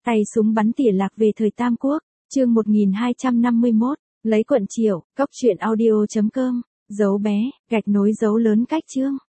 Tay súng bắn tỉa lạc về thời Tam Quốc, chương 1251, lấy quận Triệu, cốc truyện audio.com, dấu bé, gạch nối dấu lớn cách chương.